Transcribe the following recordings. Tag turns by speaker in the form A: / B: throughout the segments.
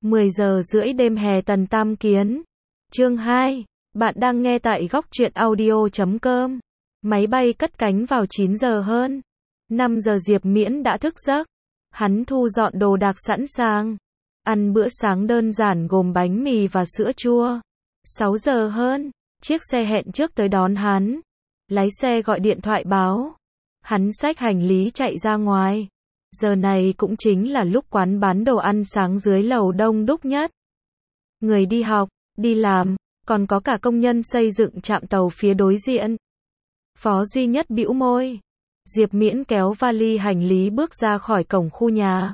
A: 10 giờ rưỡi đêm hè Tần Tam Kiến. Chương 2. Bạn đang nghe tại góc truyện audio.com. Máy bay cất cánh vào 9 giờ hơn. 5 giờ Diệp Miễn đã thức giấc. Hắn thu dọn đồ đạc sẵn sàng. Ăn bữa sáng đơn giản gồm bánh mì và sữa chua. 6 giờ hơn, chiếc xe hẹn trước tới đón hắn. Lái xe gọi điện thoại báo. Hắn xách hành lý chạy ra ngoài. Giờ này cũng chính là lúc quán bán đồ ăn sáng dưới lầu đông đúc nhất. Người đi học, đi làm, còn có cả công nhân xây dựng trạm tàu phía đối diện. Phó Duy Nhất bĩu môi. Diệp Miễn kéo vali hành lý bước ra khỏi cổng khu nhà.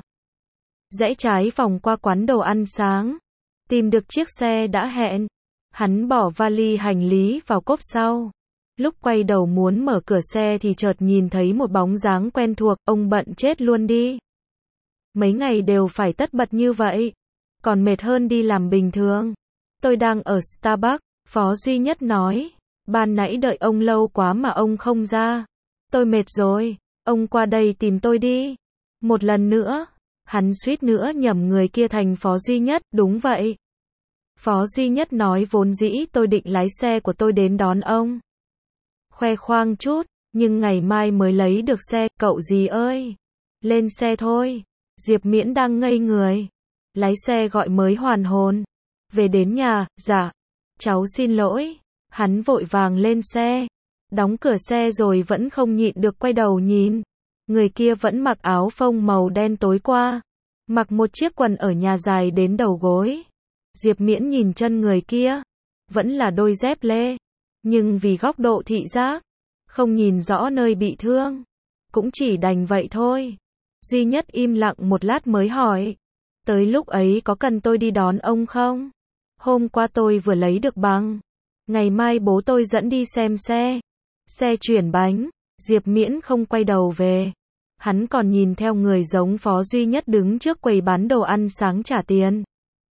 A: Rẽ trái vòng qua quán đồ ăn sáng. Tìm được chiếc xe đã hẹn. Hắn bỏ vali hành lý vào cốp sau. Lúc quay đầu muốn mở cửa xe thì chợt nhìn thấy một bóng dáng quen thuộc, ông bận chết luôn đi. Mấy ngày đều phải tất bật như vậy. Còn mệt hơn đi làm bình thường. Tôi đang ở Starbucks, Phó Duy Nhất nói. Ban nãy đợi ông lâu quá mà ông không ra. Tôi mệt rồi, ông qua đây tìm tôi đi. Một lần nữa, hắn suýt nữa nhầm người kia thành Phó Duy Nhất, đúng vậy. Phó Duy Nhất nói vốn dĩ tôi định lái xe của tôi đến đón ông. Khoe khoang chút, nhưng ngày mai mới lấy được xe, cậu gì ơi. Lên xe thôi. Diệp Miễn đang ngây người. Lái xe gọi mới hoàn hồn. Về đến nhà, dạ. Cháu xin lỗi. Hắn vội vàng lên xe. Đóng cửa xe rồi vẫn không nhịn được quay đầu nhìn. Người kia vẫn mặc áo phông màu đen tối qua. Mặc một chiếc quần ở nhà dài đến đầu gối. Diệp Miễn nhìn chân người kia. Vẫn là đôi dép lê. Nhưng vì góc độ thị giác, không nhìn rõ nơi bị thương. Cũng chỉ đành vậy thôi. Duy Nhất im lặng một lát mới hỏi. Tới lúc ấy có cần tôi đi đón ông không? Hôm qua tôi vừa lấy được bằng. Ngày mai bố tôi dẫn đi xem xe. Xe chuyển bánh. Diệp Miễn không quay đầu về. Hắn còn nhìn theo người giống Phó Duy Nhất đứng trước quầy bán đồ ăn sáng trả tiền.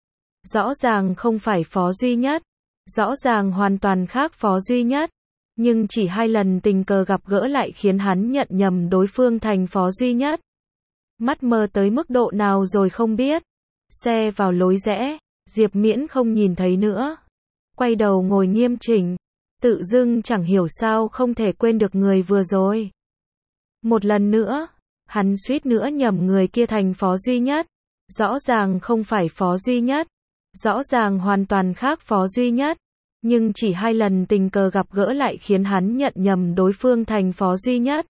A: Rõ ràng không phải Phó Duy Nhất. Rõ ràng hoàn toàn khác Phó Duy Nhất. Nhưng chỉ 2 lần tình cờ gặp gỡ lại khiến hắn nhận nhầm đối phương thành Phó Duy Nhất. Mắt mờ tới mức độ nào rồi không biết. Xe vào lối rẽ. Diệp Miễn không nhìn thấy nữa. Quay đầu ngồi nghiêm chỉnh. Tự dưng chẳng hiểu sao không thể quên được người vừa rồi. Một lần nữa, hắn suýt nữa nhầm người kia thành Phó Duy Nhất. Rõ ràng không phải Phó Duy Nhất. Rõ ràng hoàn toàn khác Phó Duy Nhất. Nhưng chỉ 2 lần tình cờ gặp gỡ lại khiến hắn nhận nhầm đối phương thành Phó Duy Nhất.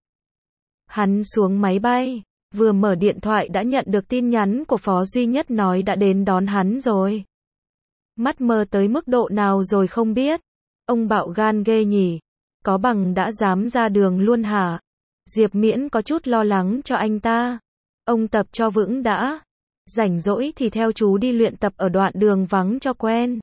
A: Hắn xuống máy bay, vừa mở điện thoại đã nhận được tin nhắn của Phó Duy Nhất nói đã đến đón hắn rồi. Mắt mờ tới mức độ nào rồi không biết. Ông bạo gan ghê nhỉ. Có bằng đã dám ra đường luôn hả? Diệp Miễn có chút lo lắng cho anh ta. Ông tập cho vững đã. Rảnh rỗi thì theo chú đi luyện tập ở đoạn đường vắng cho quen.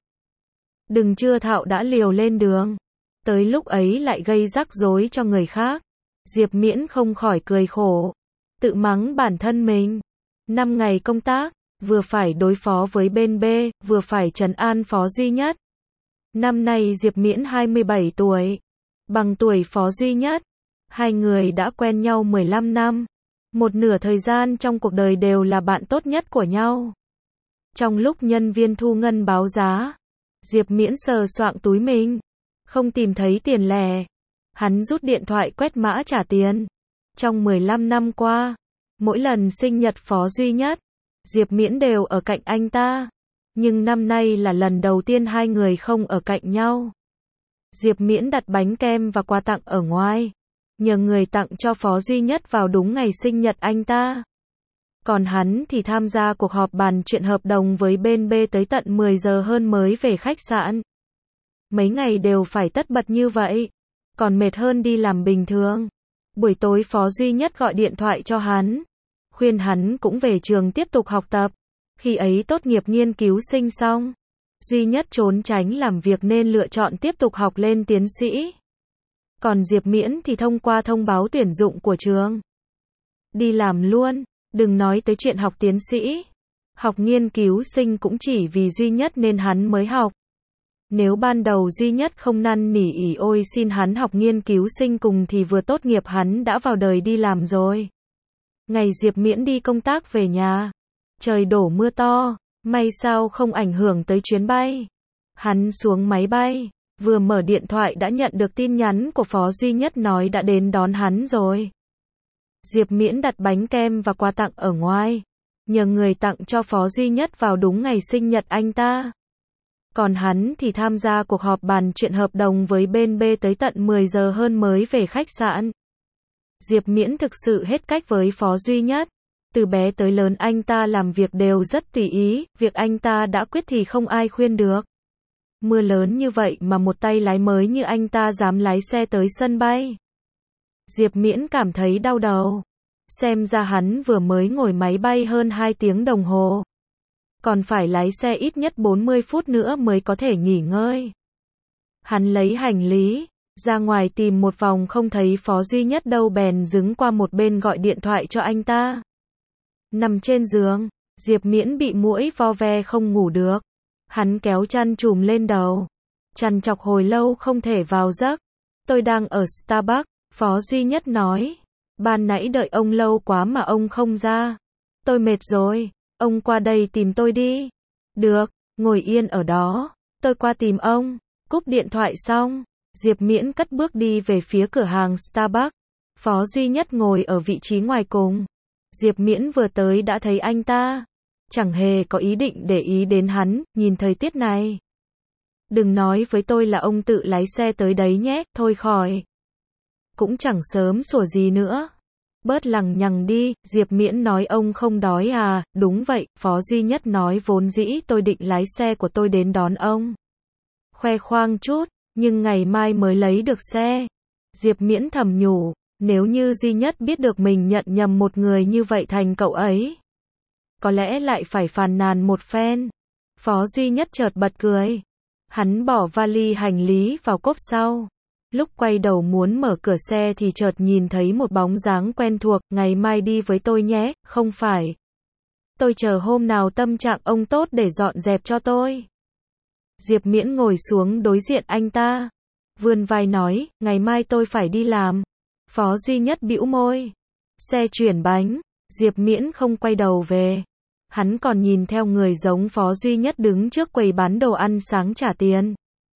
A: Đừng chưa thạo đã liều lên đường. Tới lúc ấy lại gây rắc rối cho người khác. Diệp Miễn không khỏi cười khổ. Tự mắng bản thân mình. 5 ngày công tác, vừa phải đối phó với bên B, vừa phải trấn an Phó Duy Nhất. Năm nay Diệp Miễn 27 tuổi. Bằng tuổi Phó Duy Nhất. 2 người đã quen nhau 15 năm. Một nửa thời gian trong cuộc đời đều là bạn tốt nhất của nhau. Trong lúc nhân viên thu ngân báo giá, Diệp Miễn sờ soạng túi mình. Không tìm thấy tiền lẻ. Hắn rút điện thoại quét mã trả tiền. Trong 15 năm qua, mỗi lần sinh nhật Phó Duy Nhất, Diệp Miễn đều ở cạnh anh ta. Nhưng năm nay là lần đầu tiên 2 người không ở cạnh nhau. Diệp Miễn đặt bánh kem và quà tặng ở ngoài. Nhờ người tặng cho Phó Duy Nhất vào đúng ngày sinh nhật anh ta. Còn hắn thì tham gia cuộc họp bàn chuyện hợp đồng với bên B tới tận 10 giờ hơn mới về khách sạn. Mấy ngày đều phải tất bật như vậy. Còn mệt hơn đi làm bình thường. Buổi tối Phó Duy Nhất gọi điện thoại cho hắn. Khuyên hắn cũng về trường tiếp tục học tập. Khi ấy tốt nghiệp nghiên cứu sinh xong. Duy Nhất trốn tránh làm việc nên lựa chọn tiếp tục học lên tiến sĩ. Còn Diệp Miễn thì thông qua thông báo tuyển dụng của trường. Đi làm luôn, đừng nói tới chuyện học tiến sĩ. Học nghiên cứu sinh cũng chỉ vì Duy Nhất nên hắn mới học. Nếu ban đầu Duy Nhất không năn nỉ ỉ ôi xin hắn học nghiên cứu sinh cùng thì vừa tốt nghiệp hắn đã vào đời đi làm rồi. Ngày Diệp Miễn đi công tác về nhà. Trời đổ mưa to, May sao không ảnh hưởng tới chuyến bay. Hắn xuống máy bay, vừa mở điện thoại đã nhận được tin nhắn của Phó Duy Nhất nói đã đến đón hắn rồi. Diệp Miễn đặt bánh kem và quà tặng ở ngoài, nhờ người tặng cho Phó Duy Nhất vào đúng ngày sinh nhật anh ta. Còn hắn thì tham gia cuộc họp bàn chuyện hợp đồng với bên B tới tận 10 giờ hơn mới về khách sạn. Diệp Miễn thực sự hết cách với Phó Duy Nhất. Từ bé tới lớn anh ta làm việc đều rất tùy ý, việc anh ta đã quyết thì không ai khuyên được. Mưa lớn như vậy mà một tay lái mới như anh ta dám lái xe tới sân bay. Diệp Miễn cảm thấy đau đầu. Xem ra hắn vừa mới ngồi máy bay hơn 2 tiếng đồng hồ. Còn phải lái xe ít nhất 40 phút nữa mới có thể nghỉ ngơi. Hắn lấy hành lý, ra ngoài tìm một vòng không thấy Phó Duy Nhất đâu bèn đứng qua một bên gọi điện thoại cho anh ta. Nằm trên giường, Diệp Miễn bị muỗi vo ve không ngủ được. Hắn kéo chăn trùm lên đầu. Trằn trọc hồi lâu không thể vào giấc. Tôi đang ở Starbucks, Phó Duy Nhất nói. Ban nãy đợi ông lâu quá mà ông không ra. Tôi mệt rồi, ông qua đây tìm tôi đi. Được, ngồi yên ở đó, tôi qua tìm ông. Cúp điện thoại xong, Diệp Miễn cất bước đi về phía cửa hàng Starbucks. Phó Duy Nhất ngồi ở vị trí ngoài cùng. Diệp Miễn vừa tới đã thấy anh ta. Chẳng hề có ý định để ý đến hắn, nhìn thời tiết này. Đừng nói với tôi là ông tự lái xe tới đấy nhé, thôi khỏi. Cũng chẳng sớm sủa gì nữa. Bớt lằng nhằng đi, Diệp Miễn nói ông không đói à, đúng vậy, Phó Duy Nhất nói vốn dĩ tôi định lái xe của tôi đến đón ông. Khoe khoang chút, nhưng ngày mai mới lấy được xe. Diệp Miễn thầm nhủ, nếu như Duy Nhất biết được mình nhận nhầm một người như vậy thành cậu ấy. Có lẽ lại phải phàn nàn một phen. Phó Duy Nhất chợt bật cười. Hắn bỏ vali hành lý vào cốp sau. Lúc quay đầu muốn mở cửa xe thì chợt nhìn thấy một bóng dáng quen thuộc, ngày mai đi với tôi nhé, không phải. Tôi chờ hôm nào tâm trạng ông tốt để dọn dẹp cho tôi. Diệp Miễn ngồi xuống đối diện anh ta. Vươn vai nói, ngày mai tôi phải đi làm. Phó Duy Nhất bĩu môi. Xe chuyển bánh, Diệp Miễn không quay đầu về. Hắn còn nhìn theo người giống Phó Duy Nhất đứng trước quầy bán đồ ăn sáng trả tiền.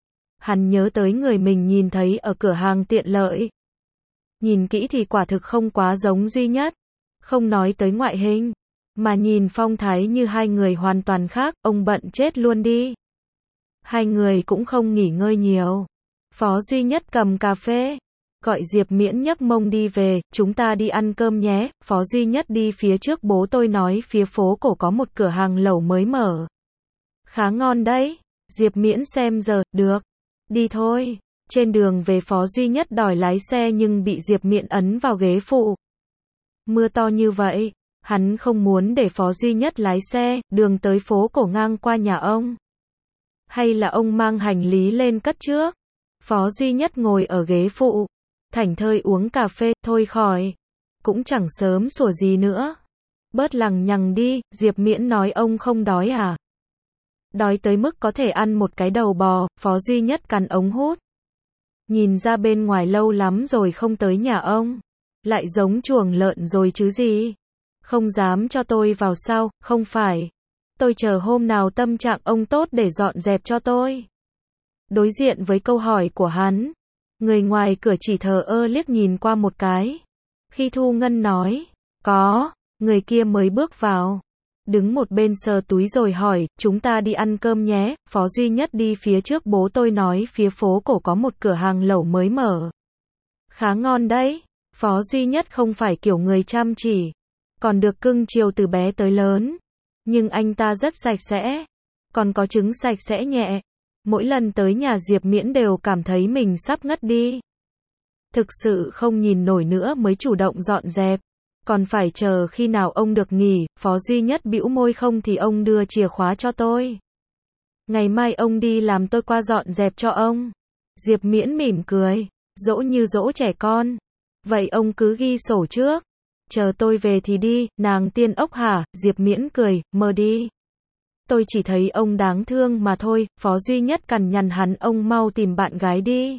A: Hắn nhớ tới người mình nhìn thấy ở cửa hàng tiện lợi. Nhìn kỹ thì quả thực không quá giống Duy Nhất. Không nói tới ngoại hình, mà nhìn phong thái như hai người hoàn toàn khác, ông bận chết luôn đi. Hai người cũng không nghỉ ngơi nhiều. Phó Duy Nhất cầm cà phê, gọi Diệp Miễn nhấc mông đi về, chúng ta đi ăn cơm nhé. Phó Duy Nhất đi phía trước, bố tôi nói phía phố cổ có một cửa hàng lẩu mới mở. Khá ngon đấy. Diệp Miễn xem giờ, được. Đi thôi. Trên đường về Phó Duy Nhất đòi lái xe nhưng bị Diệp Miễn ấn vào ghế phụ. Mưa to như vậy, hắn không muốn để Phó Duy Nhất lái xe, đường tới phố cổ ngang qua nhà ông. Hay là ông mang hành lý lên cất trước? Phó Duy Nhất ngồi ở ghế phụ, thảnh thơi uống cà phê, thôi khỏi. Cũng chẳng sớm sủa gì nữa. Bớt lằng nhằng đi, Diệp Miễn nói ông không đói à? Đói tới mức có thể ăn một cái đầu bò. Phó Duy Nhất cắn ống hút. Nhìn ra bên ngoài lâu lắm rồi không tới nhà ông. Lại giống chuồng lợn rồi chứ gì. Không dám cho tôi vào sao, không phải. Tôi chờ hôm nào tâm trạng ông tốt để dọn dẹp cho tôi. Đối diện với câu hỏi của hắn, người ngoài cửa chỉ thờ ơ liếc nhìn qua một cái. Khi Thu Ngân nói, có, người kia mới bước vào. Đứng một bên sờ túi rồi hỏi, chúng ta đi ăn cơm nhé. Phó Duy Nhất đi phía trước, bố tôi nói phía phố cổ có một cửa hàng lẩu mới mở. Khá ngon đấy. Phó Duy Nhất không phải kiểu người chăm chỉ, còn được cưng chiều từ bé tới lớn. Nhưng anh ta rất sạch sẽ, còn có trứng sạch sẽ nhẹ. Mỗi lần tới nhà Diệp Miễn đều cảm thấy mình sắp ngất đi. Thực sự không nhìn nổi nữa mới chủ động dọn dẹp. Còn phải chờ khi nào ông được nghỉ. Phó Duy Nhất bĩu môi, không thì ông đưa chìa khóa cho tôi. Ngày mai ông đi làm tôi qua dọn dẹp cho ông. Diệp Miễn mỉm cười, dỗ như dỗ trẻ con. Vậy ông cứ ghi sổ trước. Chờ tôi về thì đi, nàng tiên ốc hả? Diệp Miễn cười, mơ đi. Tôi chỉ thấy ông đáng thương mà thôi. Phó Duy Nhất cằn nhằn hắn, ông mau tìm bạn gái đi.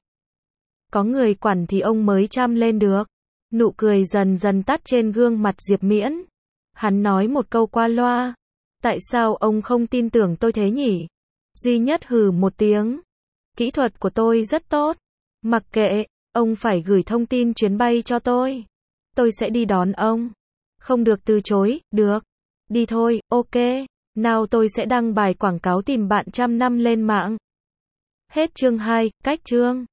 A: Có người quản thì ông mới chăm lên được. Nụ cười dần dần tắt trên gương mặt Diệp Miễn. Hắn nói một câu qua loa. Tại sao ông không tin tưởng tôi thế nhỉ? Duy Nhất hừ một tiếng. Kỹ thuật của tôi rất tốt. Mặc kệ, ông phải gửi thông tin chuyến bay cho tôi. Tôi sẽ đi đón ông. Không được từ chối, được. Đi thôi, ok. Nào tôi sẽ đăng bài quảng cáo tìm bạn trăm năm lên mạng. Hết chương 2, cách chương.